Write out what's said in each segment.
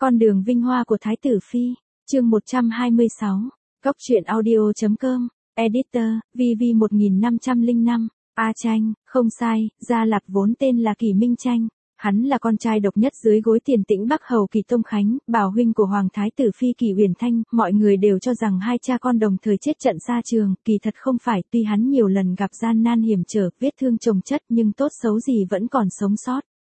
Con đường vinh hoa của Thái tử Phi, chương 126, Cốc truyện audio.com, Editor, VV1505, A Tranh, không sai, Gia Lạc vốn tên là Kỷ Minh Tranh. Hắn là con trai độc nhất dưới gối Tiền Tĩnh Bắc Hầu Kỷ Tông Khánh, bảo huynh của Hoàng Thái tử Phi Kỷ Uyển Thanh, mọi người đều cho rằng hai cha con đồng thời chết trận xa trường, kỳ thật không phải, tuy hắn nhiều lần gặp gian nan hiểm trở, vết thương chồng chất nhưng tốt xấu gì vẫn còn sống sót.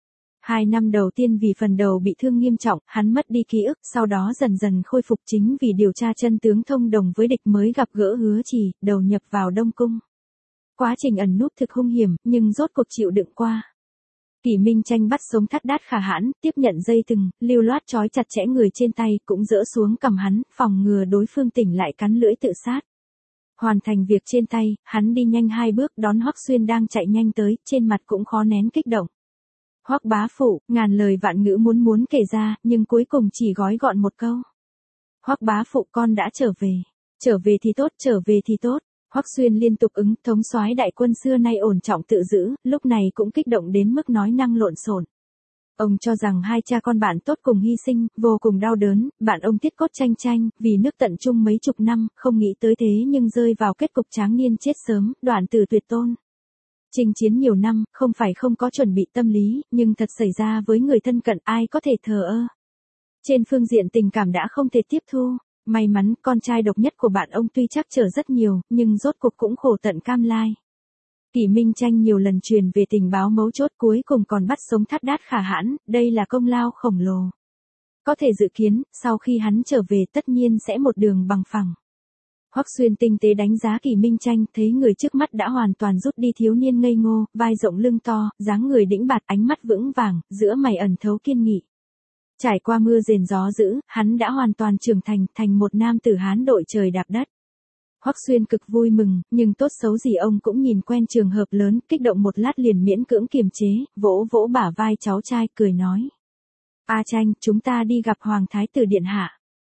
2 năm đầu tiên vì phần đầu bị thương nghiêm trọng, hắn mất đi ký ức, sau đó dần dần khôi phục chính vì điều tra chân tướng thông đồng với địch mới gặp gỡ Hứa Trì, đầu nhập vào Đông Cung. Quá trình ẩn núp thực hung hiểm, nhưng rốt cuộc chịu đựng qua. Kỷ Minh Tranh bắt sống Thắt Đát Khả Hãn, tiếp nhận dây thừng, lưu loát trói chặt chẽ người trên tay, cũng dỡ xuống cầm hắn, phòng ngừa đối phương tỉnh lại cắn lưỡi tự sát. Hoàn thành việc trên tay, hắn đi nhanh 2 bước đón Hoắc Xuyên đang chạy nhanh tới, trên mặt cũng khó nén kích động. Hoắc bá phụ, ngàn lời vạn ngữ muốn kể ra, nhưng cuối cùng chỉ gói gọn một câu. Hoắc bá phụ, con đã trở về thì tốt, trở về thì tốt. Hoắc Xuyên liên tục ứng, thống soái đại quân xưa nay ổn trọng tự giữ, lúc này cũng kích động đến mức nói năng lộn xộn. Ông cho rằng hai cha con bạn tốt cùng hy sinh, vô cùng đau đớn, bạn ông Tiết Cốt Tranh, vì nước tận chung mấy chục năm, không nghĩ tới thế nhưng rơi vào kết cục tráng niên chết sớm, đoạn tử tuyệt tôn. Chinh chiến nhiều năm, không phải không có chuẩn bị tâm lý, nhưng thật xảy ra với người thân cận ai có thể thờ ơ. Trên phương diện tình cảm đã không thể tiếp thu. May mắn, con trai độc nhất của bạn ông tuy trắc trở rất nhiều, nhưng rốt cuộc cũng khổ tận cam lai. Kỷ Minh Tranh nhiều lần truyền về tình báo mấu chốt, cuối cùng còn bắt sống Thắt Đát Khả Hãn, đây là công lao khổng lồ. Có thể dự kiến, sau khi hắn trở về tất nhiên sẽ một đường bằng phẳng. Hoắc Xuyên tinh tế đánh giá Kỷ Minh Tranh, thấy người trước mắt đã hoàn toàn rút đi thiếu niên ngây ngô, vai rộng lưng to, dáng người đĩnh bạt, ánh mắt vững vàng, giữa mày ẩn thấu kiên nghị. Trải qua mưa rền gió dữ, hắn đã hoàn toàn trưởng thành một nam tử Hán đội trời đạp đất. Hoắc Xuyên cực vui mừng, nhưng tốt xấu gì ông cũng nhìn quen trường hợp lớn, kích động một lát liền miễn cưỡng kiềm chế, vỗ vỗ bả vai cháu trai, cười nói. A Tranh, chúng ta đi gặp Hoàng Thái tử điện hạ.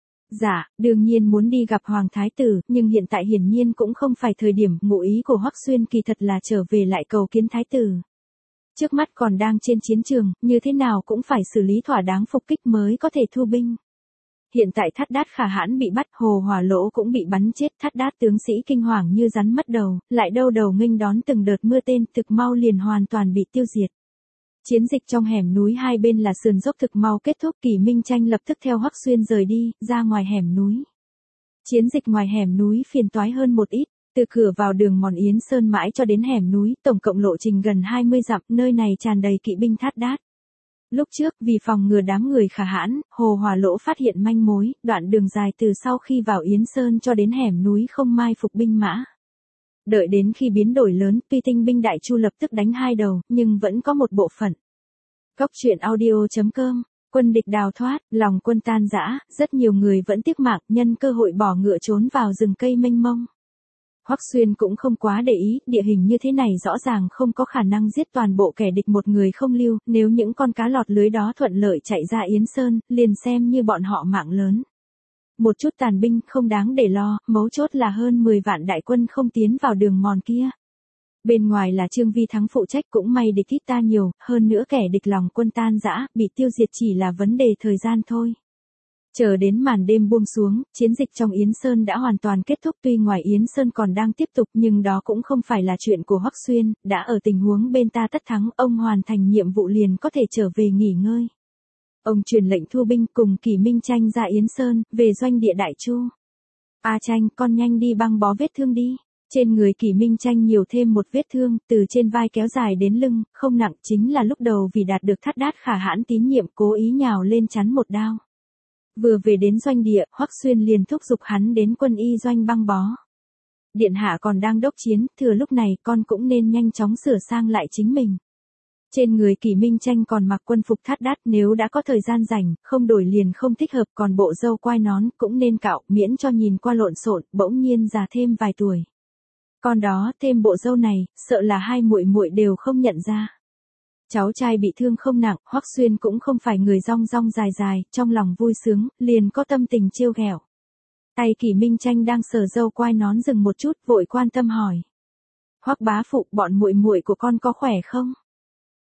Dạ, đương nhiên muốn đi gặp Hoàng Thái tử, nhưng hiện tại hiển nhiên cũng không phải thời điểm, ngụ ý của Hoắc Xuyên kỳ thật là trở về lại cầu kiến Thái tử. Trước mắt còn đang trên chiến trường, như thế nào cũng phải xử lý thỏa đáng phục kích mới có thể thu binh. Hiện tại Thắt Đát Khả Hãn bị bắt, Hồ Hỏa Lỗ cũng bị bắn chết, Thắt Đát tướng sĩ kinh hoàng như rắn mất đầu, lại đâu đầu nghênh đón từng đợt mưa tên, thực mau liền hoàn toàn bị tiêu diệt. Chiến dịch trong hẻm núi hai bên là sườn dốc thực mau kết thúc, Kỷ Minh Tranh lập tức theo Hoắc Xuyên rời đi, ra ngoài hẻm núi. Chiến dịch ngoài hẻm núi phiền toái hơn một ít. Từ cửa vào đường mòn Yến Sơn mãi cho đến hẻm núi, tổng cộng lộ trình gần 20 dặm, nơi này tràn đầy kỵ binh Thát Đát. Lúc trước, vì phòng ngừa đám người Khả Hãn, Hồ Hỏa Lỗ phát hiện manh mối, đoạn đường dài từ sau khi vào Yến Sơn cho đến hẻm núi không mai phục binh mã. Đợi đến khi biến đổi lớn, tuy tinh binh Đại Chu lập tức đánh hai đầu, nhưng vẫn có một bộ phận. Cốc truyện audio.com, quân địch đào thoát, lòng quân tan rã, rất nhiều người vẫn tiếc mạng, nhân cơ hội bỏ ngựa trốn vào rừng cây mênh mông. Hoắc Xuyên cũng không quá để ý, địa hình như thế này rõ ràng không có khả năng giết toàn bộ kẻ địch một người không lưu, nếu những con cá lọt lưới đó thuận lợi chạy ra Yến Sơn, liền xem như bọn họ mạng lớn. Một chút tàn binh không đáng để lo, mấu chốt là hơn 10 vạn đại quân không tiến vào đường mòn kia. Bên ngoài là Trương Vi Thắng phụ trách, cũng may địch ít ta nhiều, hơn nữa kẻ địch lòng quân tan rã, bị tiêu diệt chỉ là vấn đề thời gian thôi. Chờ đến màn đêm buông xuống, chiến dịch trong Yến Sơn đã hoàn toàn kết thúc, tuy ngoài Yến Sơn còn đang tiếp tục nhưng đó cũng không phải là chuyện của Hoắc Xuyên, đã ở tình huống bên ta tất thắng, ông hoàn thành nhiệm vụ liền có thể trở về nghỉ ngơi. Ông truyền lệnh thu binh cùng Kỷ Minh Tranh ra Yến Sơn, về doanh địa Đại Chu. A Tranh, con nhanh đi băng bó vết thương đi. Trên người Kỷ Minh Tranh nhiều thêm một vết thương, từ trên vai kéo dài đến lưng, không nặng, chính là lúc đầu vì đạt được Thắt Đát Khả Hãn tín nhiệm cố ý nhào lên chắn một đao. Vừa về đến doanh địa, Hoắc Xuyên liền thúc giục hắn đến quân y doanh băng bó. Điện hạ còn đang đốc chiến, thừa lúc này con cũng nên nhanh chóng sửa sang lại chính mình. Trên người Kỷ Minh Tranh còn mặc quân phục Thát Đát, nếu đã có thời gian rảnh, không đổi liền không thích hợp, còn bộ râu quai nón cũng nên cạo, miễn cho nhìn qua lộn xộn, bỗng nhiên già thêm vài tuổi. Còn đó, thêm bộ râu này, sợ là hai muội muội đều không nhận ra. Cháu trai bị thương không nặng, Hoắc Xuyên cũng không phải người rong rong dài, trong lòng vui sướng, liền có tâm tình trêu ghẹo. Tay Kỷ Minh Tranh đang sờ râu quai nón dừng một chút, vội quan tâm hỏi. Hoắc bá phụ, bọn muội muội của con có khỏe không?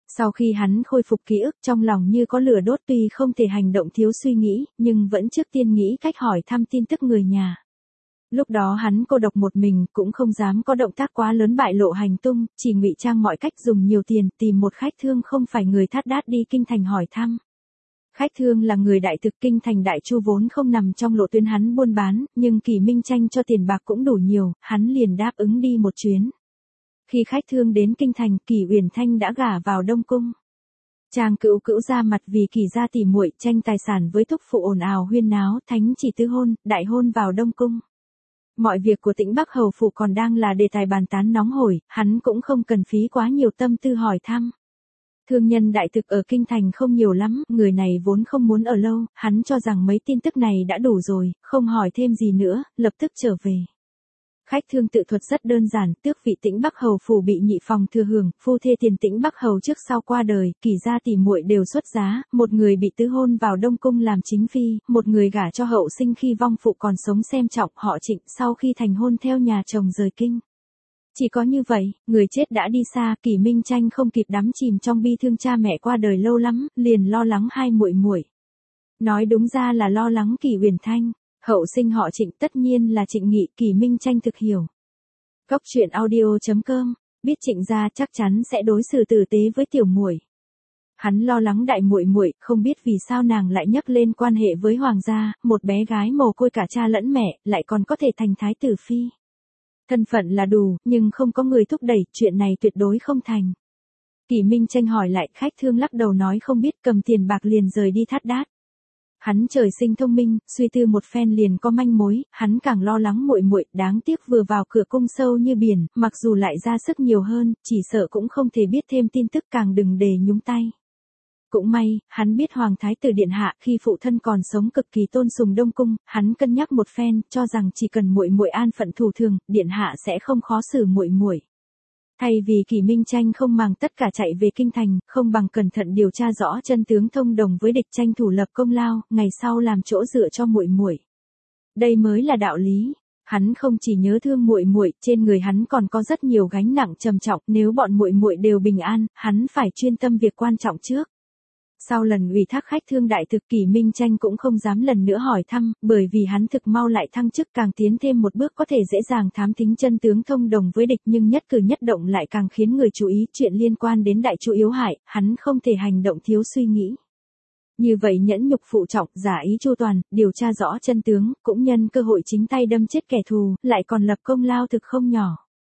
Sau khi hắn khôi phục ký ức, trong lòng như có lửa đốt, tuy không thể hành động thiếu suy nghĩ, nhưng vẫn trước tiên nghĩ cách hỏi thăm tin tức người nhà. Lúc đó hắn cô độc một mình, cũng không dám có động tác quá lớn bại lộ hành tung, chỉ ngụy trang mọi cách, dùng nhiều tiền tìm một khách thương không phải người thắt đát đi kinh thành hỏi thăm. Khách thương là người đại thực, kinh thành Đại Chu vốn không nằm trong lộ tuyến hắn buôn bán, nhưng Kỷ Minh Tranh cho tiền bạc cũng đủ nhiều, hắn liền đáp ứng đi một chuyến. Khi khách thương đến kinh thành, Kỷ Uyển Thanh đã gả vào Đông Cung. Trang Cửu Cửu ra mặt vì Kỷ gia tỉ muội tranh tài sản với thúc phụ ồn ào huyên náo, thánh chỉ tứ hôn, đại hôn vào Đông Cung. Mọi việc của Tĩnh Bắc hầu phủ còn đang là đề tài bàn tán nóng hổi, hắn cũng không cần phí quá nhiều tâm tư hỏi thăm. Thương nhân đại thực ở kinh thành không nhiều lắm, người này vốn không muốn ở lâu, hắn cho rằng mấy tin tức này đã đủ rồi, không hỏi thêm gì nữa, lập tức trở về. Khách thương tự thuật rất đơn giản, tước vị Tĩnh Bắc hầu phủ bị nhị phòng thừa hưởng, phu thê tiền Tĩnh Bắc hầu trước sau qua đời, Kỷ gia tỉ muội đều xuất giá, một người bị tứ hôn vào Đông Cung làm chính phi, một người gả cho hậu sinh khi vong phụ còn sống xem trọng, họ Trịnh sau khi thành hôn theo nhà chồng rời kinh. Chỉ có như vậy, người chết đã đi xa, Kỷ Minh Tranh không kịp đắm chìm trong bi thương cha mẹ qua đời lâu lắm, liền lo lắng hai muội muội. Nói đúng ra là lo lắng Kỷ Uyển Thanh. Hậu sinh họ Trịnh tất nhiên là Trịnh Nghị, Kỷ Minh Tranh thực hiểu. Cốc truyện audio.com, biết Trịnh gia chắc chắn sẽ đối xử tử tế với tiểu muội. Hắn lo lắng đại muội muội, không biết vì sao nàng lại nhắc lên quan hệ với hoàng gia, một bé gái mồ côi cả cha lẫn mẹ, lại còn có thể thành thái tử phi. Thân phận là đủ, nhưng không có người thúc đẩy, chuyện này tuyệt đối không thành. Kỷ Minh Tranh hỏi lại, khách thương lắc đầu nói không biết, cầm tiền bạc liền rời đi thắt đát. Hắn trời sinh thông minh, suy tư một phen liền có manh mối, hắn càng lo lắng muội muội, đáng tiếc vừa vào cửa cung sâu như biển, mặc dù lại ra sức nhiều hơn, chỉ sợ cũng không thể biết thêm tin tức, càng đừng để nhúng tay. Cũng may, hắn biết Hoàng Thái tử điện hạ khi phụ thân còn sống cực kỳ tôn sùng Đông Cung, hắn cân nhắc một phen, cho rằng chỉ cần muội muội an phận thủ thường, điện hạ sẽ không khó xử muội muội. Thay vì Kỷ Minh Tranh không màng tất cả chạy về kinh thành, không bằng cẩn thận điều tra rõ chân tướng, thông đồng với địch, tranh thủ lập công lao, ngày sau làm chỗ dựa cho muội muội. Đây mới là đạo lý. Hắn không chỉ nhớ thương muội muội, trên người hắn còn có rất nhiều gánh nặng trầm trọng, nếu bọn muội muội đều bình an, hắn phải chuyên tâm việc quan trọng trước. Sau lần ủy thác khách thương đại thực, Kỷ Minh Tranh cũng không dám lần nữa hỏi thăm, bởi vì hắn thực mau lại thăng chức, càng tiến thêm một bước có thể dễ dàng thám thính chân tướng, thông đồng với địch, nhưng nhất cử nhất động lại càng khiến người chú ý, chuyện liên quan đến Đại Chu yếu hại, hắn không thể hành động thiếu suy nghĩ. Như vậy nhẫn nhục phụ trọng, giả ý chu toàn, điều tra rõ chân tướng, cũng nhân cơ hội chính tay đâm chết kẻ thù, lại còn lập công lao thực không nhỏ.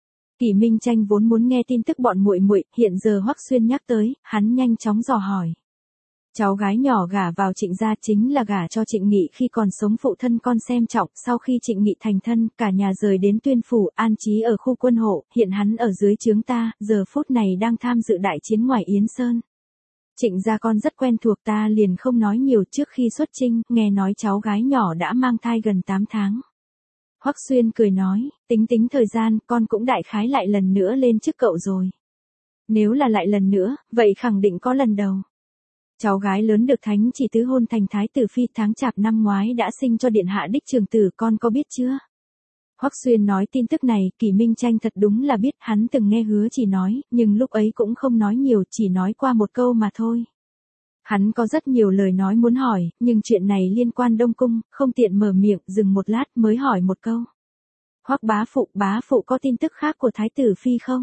Kỷ Minh Tranh vốn muốn nghe tin tức bọn muội muội, hiện giờ Hoắc Xuyên nhắc tới, hắn nhanh chóng dò hỏi. Cháu gái nhỏ gả vào Trịnh gia chính là gả cho Trịnh Nghị khi còn sống phụ thân con xem trọng, sau khi Trịnh Nghị thành thân, cả nhà rời đến Tuyên phủ, an trí ở khu quân hộ, hiện hắn ở dưới trướng ta, giờ phút này đang tham dự đại chiến ngoài Yến Sơn. Trịnh gia con rất quen thuộc, ta liền không nói nhiều, trước khi xuất chinh, nghe nói cháu gái nhỏ đã mang thai gần 8 tháng. Hoắc Xuyên cười nói, tính thời gian, con cũng đại khái lại lần nữa lên chức cậu rồi. Nếu là lại lần nữa, vậy khẳng định có lần đầu. Cháu gái lớn được thánh chỉ tứ hôn thành thái tử phi, tháng chạp năm ngoái đã sinh cho điện hạ đích trưởng tử, con có biết chưa? Hoắc Xuyên nói tin tức này, Kỷ Minh Tranh thật đúng là biết, hắn từng nghe Hứa Chỉ nói, nhưng lúc ấy cũng không nói nhiều, chỉ nói qua một câu mà thôi. Hắn có rất nhiều lời nói muốn hỏi, nhưng chuyện này liên quan Đông Cung, không tiện mở miệng, dừng một lát mới hỏi một câu. Hoắc bá phụ có tin tức khác của thái tử phi không?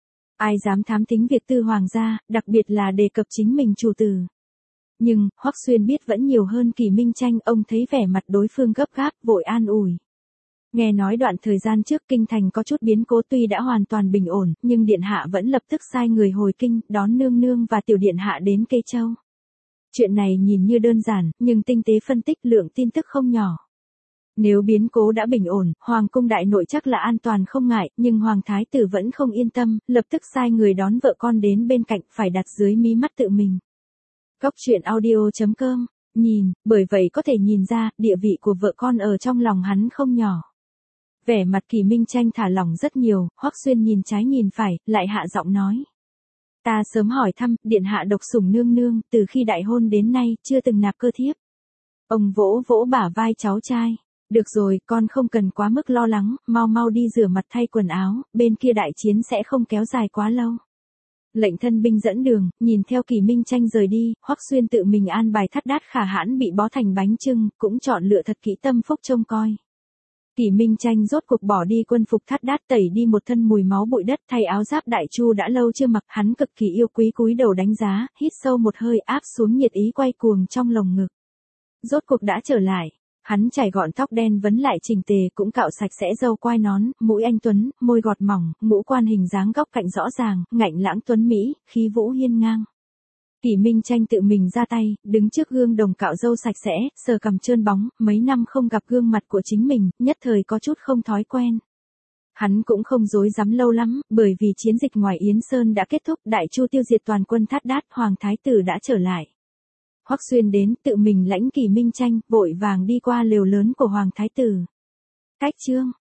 Ai dám thám tính việc tư hoàng gia, đặc biệt là đề cập chính mình chủ tử. Nhưng, Hoắc Xuyên biết vẫn nhiều hơn Kỷ Minh Tranh, ông thấy vẻ mặt đối phương gấp gáp, vội an ủi. Nghe nói đoạn thời gian trước kinh thành có chút biến cố, tuy đã hoàn toàn bình ổn, nhưng điện hạ vẫn lập tức sai người hồi kinh, đón nương nương và tiểu điện hạ đến Kê Châu. Chuyện này nhìn như đơn giản, nhưng tinh tế phân tích lượng tin tức không nhỏ. Nếu biến cố đã bình ổn, Hoàng cung đại nội chắc là an toàn không ngại, nhưng Hoàng thái tử vẫn không yên tâm, lập tức sai người đón vợ con đến bên cạnh, phải đặt dưới mí mắt tự mình. Cốc truyện audio.com, nhìn, bởi vậy có thể nhìn ra, địa vị của vợ con ở trong lòng hắn không nhỏ. Vẻ mặt Kỷ Minh Tranh thả lỏng rất nhiều, Hoắc Xuyên nhìn trái nhìn phải, lại hạ giọng nói. Ta sớm hỏi thăm, điện hạ độc sủng nương nương, từ khi đại hôn đến nay, chưa từng nạp cơ thiếp. Ông vỗ vỗ bả vai cháu trai. Được rồi, con không cần quá mức lo lắng, mau đi rửa mặt thay quần áo, bên kia đại chiến sẽ không kéo dài quá lâu. Lệnh thân binh dẫn đường, nhìn theo Kỳ Minh Tranh rời đi, Hoắc Xuyên tự mình an bài Thát Đát Khả Hãn bị bó thành bánh chưng, cũng chọn lựa thật kỹ tâm phúc trông coi. Kỳ Minh Tranh rốt cuộc bỏ đi quân phục Thát Đát, tẩy đi một thân mùi máu bụi đất, thay áo giáp đại chu đã lâu chưa mặc, hắn cực kỳ yêu quý cúi đầu đánh giá, hít sâu một hơi áp xuống nhiệt ý quay cuồng trong lồng ngực. Rốt cuộc đã trở lại. Hắn chải gọn tóc đen vấn lại chỉnh tề, cũng cạo sạch sẽ râu quai nón, mũi anh tuấn, môi gọt mỏng, ngũ quan hình dáng góc cạnh rõ ràng, ngạnh lãng tuấn mỹ, khí vũ hiên ngang. Kỳ Minh Tranh tự mình ra tay, đứng trước gương đồng cạo râu sạch sẽ, sờ cằm trơn bóng, mấy năm không gặp gương mặt của chính mình, nhất thời có chút không thói quen. Hắn cũng không dối dám lâu lắm, bởi vì chiến dịch ngoài Yến Sơn đã kết thúc, Đại Chu tiêu diệt toàn quân Thát Đát, Hoàng Thái Tử đã trở lại. Hoắc Xuyên đến, tự mình lãnh Kỳ Minh Tranh, vội vàng đi qua lều lớn của Hoàng Thái Tử. Cách chương